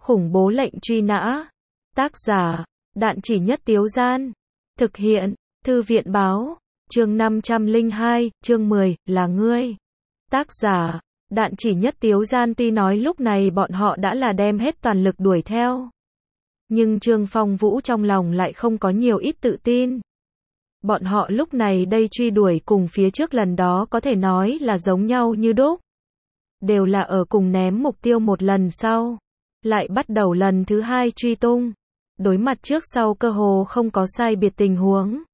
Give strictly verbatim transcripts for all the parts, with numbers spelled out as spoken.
Khủng bố lệnh truy nã. Tác giả, Đạn Chỉ Nhất Tiếu Gian. Thực hiện, Thư viện báo. Chương năm trăm lẻ hai, chương mười, là ngươi. Tác giả, Đạn Chỉ Nhất Tiếu Gian. Tuy nói lúc này bọn họ đã là đem hết toàn lực đuổi theo. Nhưng Trương Phong Vũ trong lòng lại không có nhiều ít tự tin. Bọn họ lúc này đây truy đuổi cùng phía trước lần đó có thể nói là giống nhau như đúc. Đều là ở cùng ném mục tiêu một lần sau. Lại bắt đầu lần thứ hai truy tung. Đối mặt trước sau cơ hồ không có sai biệt tình huống.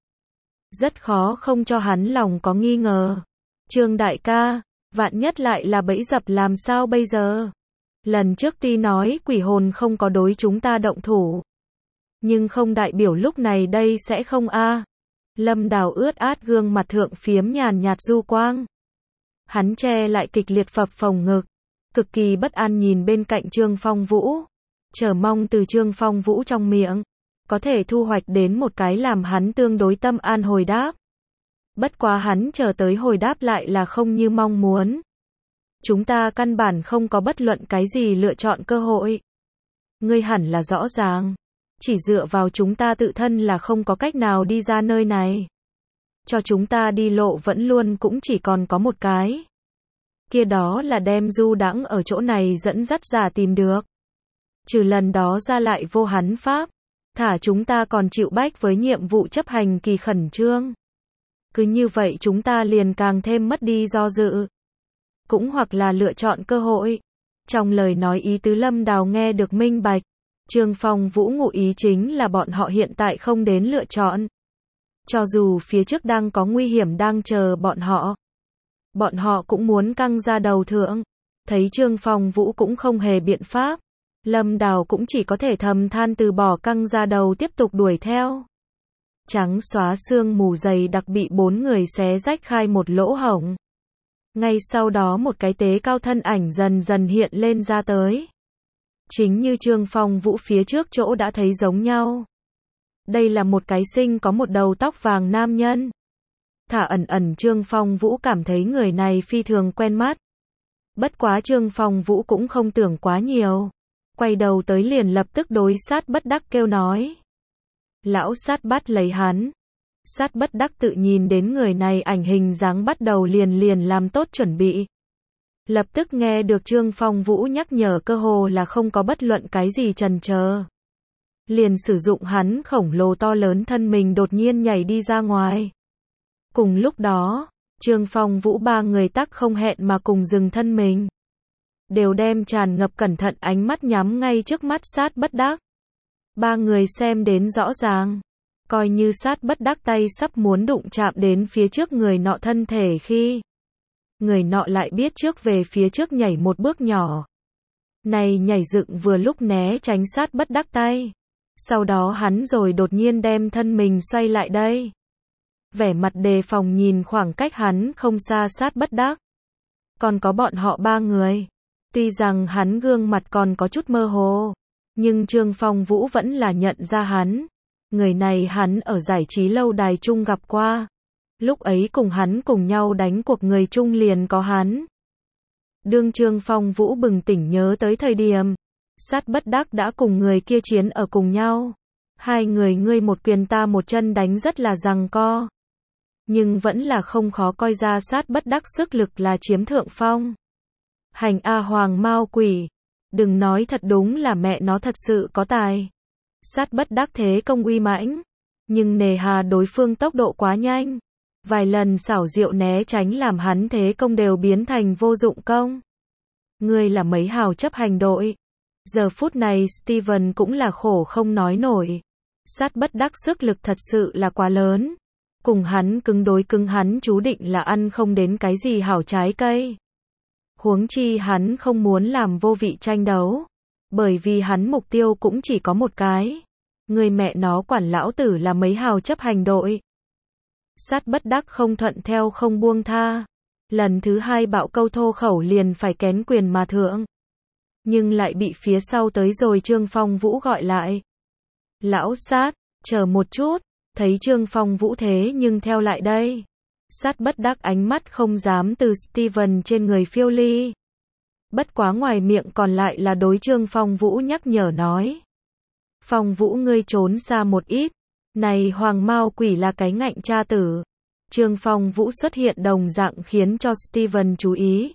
Rất khó không cho hắn lòng có nghi ngờ. Trương đại ca, vạn nhất lại là bẫy dập làm sao bây giờ? Lần trước tuy nói quỷ hồn không có đối chúng ta động thủ. Nhưng không đại biểu lúc này đây sẽ không a. Lâm Đào ướt át gương mặt thượng phiếm nhàn nhạt du quang. Hắn che lại kịch liệt phập phồng ngực. Cực kỳ bất an nhìn bên cạnh Trương Phong Vũ. Chờ mong từ Trương Phong Vũ trong miệng. Có thể thu hoạch đến một cái làm hắn tương đối tâm an hồi đáp. Bất quá hắn chờ tới hồi đáp lại là không như mong muốn. Chúng ta căn bản không có bất luận cái gì lựa chọn cơ hội. Ngươi hẳn là rõ ràng. Chỉ dựa vào chúng ta tự thân là không có cách nào đi ra nơi này. Cho chúng ta đi lộ vẫn luôn cũng chỉ còn có một cái. Kia đó là đem du đãng ở chỗ này dẫn dắt giả tìm được. Trừ lần đó ra lại vô hắn pháp. Thả chúng ta còn chịu bách với nhiệm vụ chấp hành kỳ khẩn trương. Cứ như vậy chúng ta liền càng thêm mất đi do dự. Cũng hoặc là lựa chọn cơ hội. Trong lời nói ý tứ Lâm Đào nghe được minh bạch. Trương Phong Vũ ngụ ý chính là bọn họ hiện tại không đến lựa chọn. Cho dù phía trước đang có nguy hiểm đang chờ bọn họ. Bọn họ cũng muốn căng ra đầu thượng. Thấy Trương Phong Vũ cũng không hề biện pháp. Lâm Đào cũng chỉ có thể thầm than từ bỏ căng ra đầu tiếp tục đuổi theo. Trắng xóa sương mù dày đặc bị bốn người xé rách khai một lỗ hổng. Ngay sau đó một cái tế cao thân ảnh dần dần hiện lên ra tới. Chính như Trương Phong Vũ phía trước chỗ đã thấy giống nhau. Đây là một cái sinh có một đầu tóc vàng nam nhân. Thả ẩn ẩn Trương Phong Vũ cảm thấy người này phi thường quen mắt. Bất quá Trương Phong Vũ cũng không tưởng quá nhiều. Quay đầu tới liền lập tức đối Sát Bất Đắc kêu nói. Lão Sát bắt lấy hắn. Sát Bất Đắc tự nhìn đến người này ảnh hình dáng bắt đầu liền liền làm tốt chuẩn bị. Lập tức nghe được Trương Phong Vũ nhắc nhở cơ hồ là không có bất luận cái gì chần chờ. Liền sử dụng hắn khổng lồ to lớn thân mình đột nhiên nhảy đi ra ngoài. Cùng lúc đó, Trương Phong Vũ ba người tắc không hẹn mà cùng dừng thân mình. Đều đem tràn ngập cẩn thận ánh mắt nhắm ngay trước mắt Sát Bất Đắc. Ba người xem đến rõ ràng. Coi như Sát Bất Đắc tay sắp muốn đụng chạm đến phía trước người nọ thân thể khi. Người nọ lại biết trước về phía trước nhảy một bước nhỏ. Này nhảy dựng vừa lúc né tránh Sát Bất Đắc tay. Sau đó hắn rồi đột nhiên đem thân mình xoay lại đây. Vẻ mặt đề phòng nhìn khoảng cách hắn không xa Sát Bất Đắc. Còn có bọn họ ba người. Tuy rằng hắn gương mặt còn có chút mơ hồ. Nhưng Trương Phong Vũ vẫn là nhận ra hắn. Người này hắn ở giải trí lâu đài chung gặp qua. Lúc ấy cùng hắn cùng nhau đánh cuộc người chung liền có hắn. Đương Trương Phong Vũ bừng tỉnh nhớ tới thời điểm. Sát Bất Đắc đã cùng người kia chiến ở cùng nhau. Hai người ngươi một quyền ta một chân đánh rất là giằng co. Nhưng vẫn là không khó coi ra Sát Bất Đắc sức lực là chiếm thượng phong. Hành A Hoàng Mao Quỷ. Đừng nói thật đúng là mẹ nó thật sự có tài. Sát Bất Đắc thế công uy mãnh. Nhưng nề hà đối phương tốc độ quá nhanh. Vài lần xảo diệu né tránh làm hắn thế công đều biến thành vô dụng công. Ngươi là mấy hào chấp hành đội. Giờ phút này Steven cũng là khổ không nói nổi. Sát Bất Đắc sức lực thật sự là quá lớn. Cùng hắn cứng đối cứng hắn chú định là ăn không đến cái gì hảo trái cây. Huống chi hắn không muốn làm vô vị tranh đấu. Bởi vì hắn mục tiêu cũng chỉ có một cái. Người mẹ nó quản lão tử là mấy hào chấp hành đội. Sát Bất Đắc không thuận theo không buông tha. Lần thứ hai bạo câu thô khẩu liền phải kén quyền mà thượng. Nhưng lại bị phía sau tới rồi Trương Phong Vũ gọi lại. Lão Sát, chờ một chút. Thấy Trương Phong Vũ thế nhưng theo lại đây. Sát Bất Đắc ánh mắt không dám từ Steven trên người phiêu ly. Bất quá ngoài miệng còn lại là đối Trương Phong Vũ nhắc nhở nói. Phong Vũ ngươi trốn xa một ít. Này Hoàng Mao Quỷ là cái ngạnh cha tử. Trương Phong Vũ xuất hiện đồng dạng khiến cho Steven chú ý.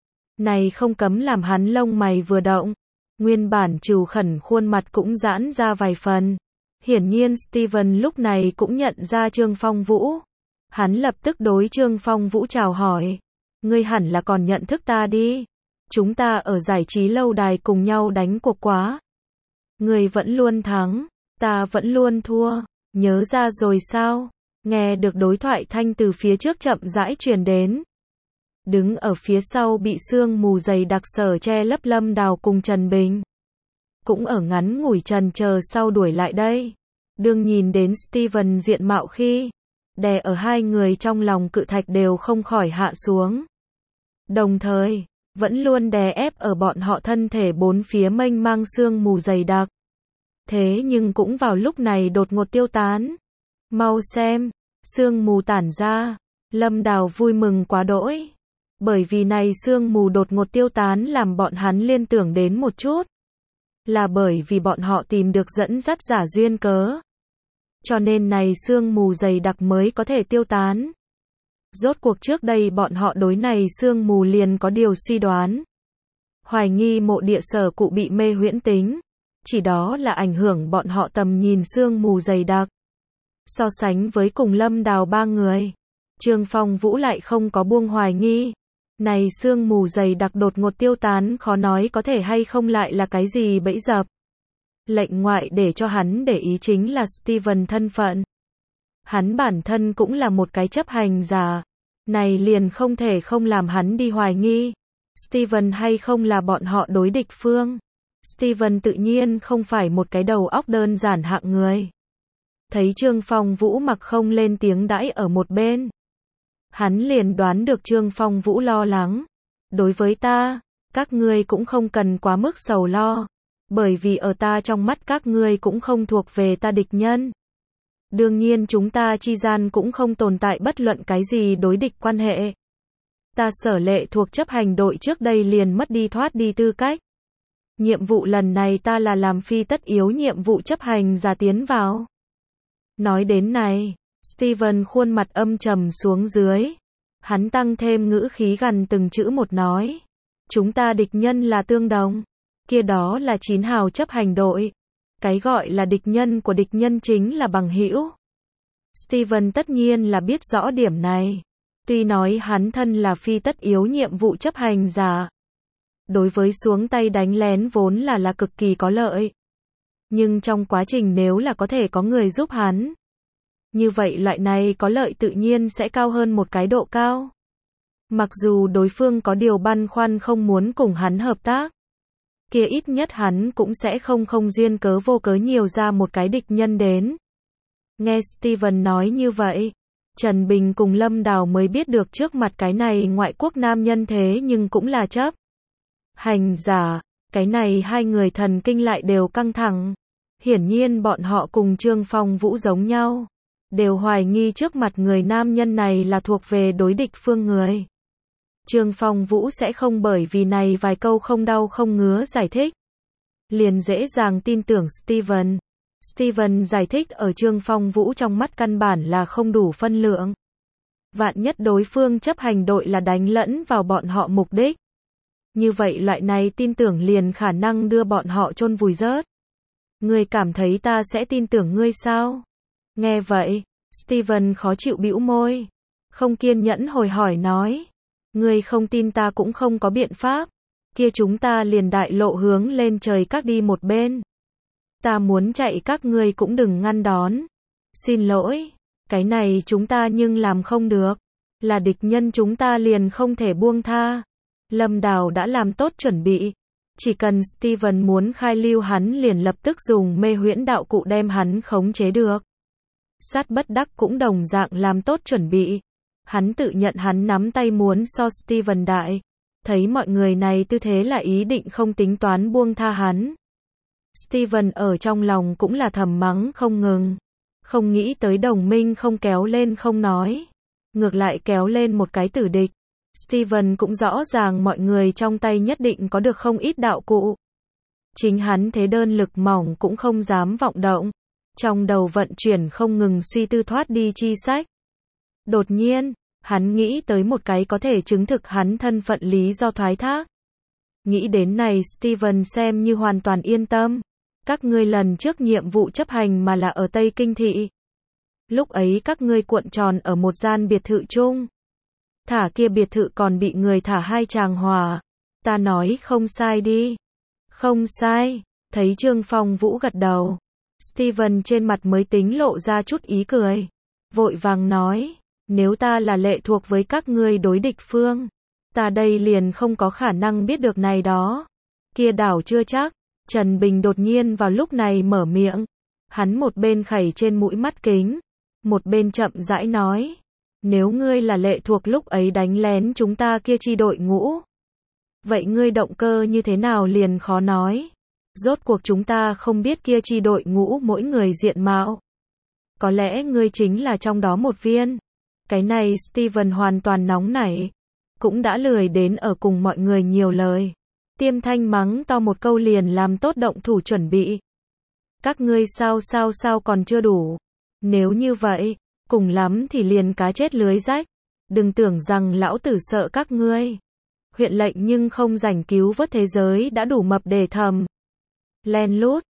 Này không cấm làm hắn lông mày vừa động. Nguyên bản trừ khẩn khuôn mặt cũng giãn ra vài phần. Hiển nhiên Steven lúc này cũng nhận ra Trương Phong Vũ. Hắn lập tức đối Trương Phong Vũ chào hỏi. Ngươi hẳn là còn nhận thức ta đi. Chúng ta ở giải trí lâu đài cùng nhau đánh cuộc quá. Ngươi vẫn luôn thắng, ta vẫn luôn thua. Nhớ ra rồi sao? Nghe được đối thoại thanh từ phía trước chậm rãi truyền đến. Đứng ở phía sau bị sương mù dày đặc sở che lấp Lâm Đào cùng Trần Bình. Cũng ở ngắn ngủi trần chờ sau đuổi lại đây. Đương nhìn đến Steven diện mạo khi, đè ở hai người trong lòng cự thạch đều không khỏi hạ xuống. Đồng thời, vẫn luôn đè ép ở bọn họ thân thể bốn phía mênh mang sương mù dày đặc. Thế nhưng cũng vào lúc này đột ngột tiêu tán. Mau xem, sương mù tản ra, Lâm Đào vui mừng quá đỗi. Bởi vì này sương mù đột ngột tiêu tán làm bọn hắn liên tưởng đến một chút. Là bởi vì bọn họ tìm được dẫn dắt giả duyên cớ. Cho nên này sương mù dày đặc mới có thể tiêu tán. Rốt cuộc trước đây bọn họ đối này sương mù liền có điều suy đoán. Hoài nghi mộ địa sở cụ bị mê huyễn tính. Chỉ đó là ảnh hưởng bọn họ tầm nhìn sương mù dày đặc. So sánh với cùng Lâm Đào ba người, Trương Phong Vũ lại không có buông hoài nghi. Này sương mù dày đặc đột ngột tiêu tán khó nói có thể hay không lại là cái gì bẫy dập. Lệnh ngoại để cho hắn để ý chính là Steven thân phận. Hắn bản thân cũng là một cái chấp hành giả. Này liền không thể không làm hắn đi hoài nghi. Steven hay không là bọn họ đối địch phương. Steven tự nhiên không phải một cái đầu óc đơn giản hạng người. Thấy Trương Phong Vũ mặc không lên tiếng đãi ở một bên. Hắn liền đoán được Trương Phong Vũ lo lắng. Đối với ta, các ngươi cũng không cần quá mức sầu lo. Bởi vì ở ta trong mắt các ngươi cũng không thuộc về ta địch nhân. Đương nhiên chúng ta chi gian cũng không tồn tại bất luận cái gì đối địch quan hệ. Ta Sở Lệ thuộc chấp hành đội trước đây liền mất đi thoát đi tư cách. Nhiệm vụ lần này ta là làm phi tất yếu nhiệm vụ chấp hành giả tiến vào. Nói đến này, Steven khuôn mặt âm trầm xuống dưới. Hắn tăng thêm ngữ khí gần từng chữ một nói. Chúng ta địch nhân là tương đồng. Kia đó là chín hào chấp hành đội. Cái gọi là địch nhân của địch nhân chính là bằng hữu. Steven tất nhiên là biết rõ điểm này. Tuy nói hắn thân là phi tất yếu nhiệm vụ chấp hành giả. Đối với xuống tay đánh lén vốn là là cực kỳ có lợi. Nhưng trong quá trình nếu là có thể có người giúp hắn. Như vậy loại này có lợi tự nhiên sẽ cao hơn một cái độ cao. Mặc dù đối phương có điều băn khoăn không muốn cùng hắn hợp tác. Kia ít nhất hắn cũng sẽ không không duyên cớ vô cớ nhiều ra một cái địch nhân đến. Nghe Steven nói như vậy, Trần Bình cùng Lâm Đào mới biết được trước mặt cái này ngoại quốc nam nhân thế nhưng cũng là chấp hành giả. Cái này hai người thần kinh lại đều căng thẳng. Hiển nhiên bọn họ cùng Trương Phong Vũ giống nhau. Đều hoài nghi trước mặt người nam nhân này là thuộc về đối địch phương người. Trương Phong Vũ sẽ không bởi vì này vài câu không đau không ngứa giải thích. Liền dễ dàng tin tưởng Steven. Steven giải thích ở Trương Phong Vũ trong mắt căn bản là không đủ phân lượng. Vạn nhất đối phương chấp hành đội là đánh lẫn vào bọn họ mục đích. Như vậy loại này tin tưởng liền khả năng đưa bọn họ chôn vùi rớt. Ngươi cảm thấy ta sẽ tin tưởng ngươi sao? Nghe vậy, Steven khó chịu bĩu môi. Không kiên nhẫn hồi hỏi nói. Ngươi không tin ta cũng không có biện pháp. Kia chúng ta liền đại lộ hướng lên trời các đi một bên. Ta muốn chạy các ngươi cũng đừng ngăn đón. Xin lỗi, cái này chúng ta nhưng làm không được. Là địch nhân chúng ta liền không thể buông tha. Lâm Đào đã làm tốt chuẩn bị. Chỉ cần Steven muốn khai lưu hắn liền lập tức dùng mê huyễn đạo cụ đem hắn khống chế được. Sát bất đắc cũng đồng dạng làm tốt chuẩn bị. Hắn tự nhận hắn nắm tay muốn so Steven đại. Thấy mọi người này tư thế là ý định không tính toán buông tha hắn. Steven ở trong lòng cũng là thầm mắng không ngừng. Không nghĩ tới đồng minh không kéo lên không nói. Ngược lại kéo lên một cái tử địch. Steven cũng rõ ràng mọi người trong tay nhất định có được không ít đạo cụ. Chính hắn thế đơn lực mỏng cũng không dám vọng động. Trong đầu vận chuyển không ngừng suy tư thoát đi chi sách. Đột nhiên, hắn nghĩ tới một cái có thể chứng thực hắn thân phận lý do thoái thác. Nghĩ đến này Steven xem như hoàn toàn yên tâm. Các ngươi lần trước nhiệm vụ chấp hành mà là ở Tây Kinh Thị. Lúc ấy các ngươi cuộn tròn ở một gian biệt thự chung. Thả kia biệt thự còn bị người thả hai tràng hỏa. Ta nói không sai đi. Không sai. Thấy Trương Phong Vũ gật đầu. Steven trên mặt mới tính lộ ra chút ý cười. Vội vàng nói. Nếu ta là lệ thuộc với các ngươi đối địch phương. Ta đây liền không có khả năng biết được này đó. Kia đảo chưa chắc. Trần Bình đột nhiên vào lúc này mở miệng. Hắn một bên khẩy trên mũi mắt kính. Một bên chậm rãi nói. Nếu ngươi là lệ thuộc lúc ấy đánh lén chúng ta kia chi đội ngũ. Vậy ngươi động cơ như thế nào liền khó nói. Rốt cuộc chúng ta không biết kia chi đội ngũ mỗi người diện mạo. Có lẽ ngươi chính là trong đó một viên. Cái này Steven hoàn toàn nóng nảy. Cũng đã lười đến ở cùng mọi người nhiều lời. Tiêm thanh mắng to một câu liền làm tốt động thủ chuẩn bị. Các ngươi sao sao sao còn chưa đủ. Nếu như vậy, cùng lắm thì liền cá chết lưới rách. Đừng tưởng rằng lão tử sợ các ngươi. Huyện lệnh nhưng không rảnh cứu vớt thế giới đã đủ mập để thầm. Len lút.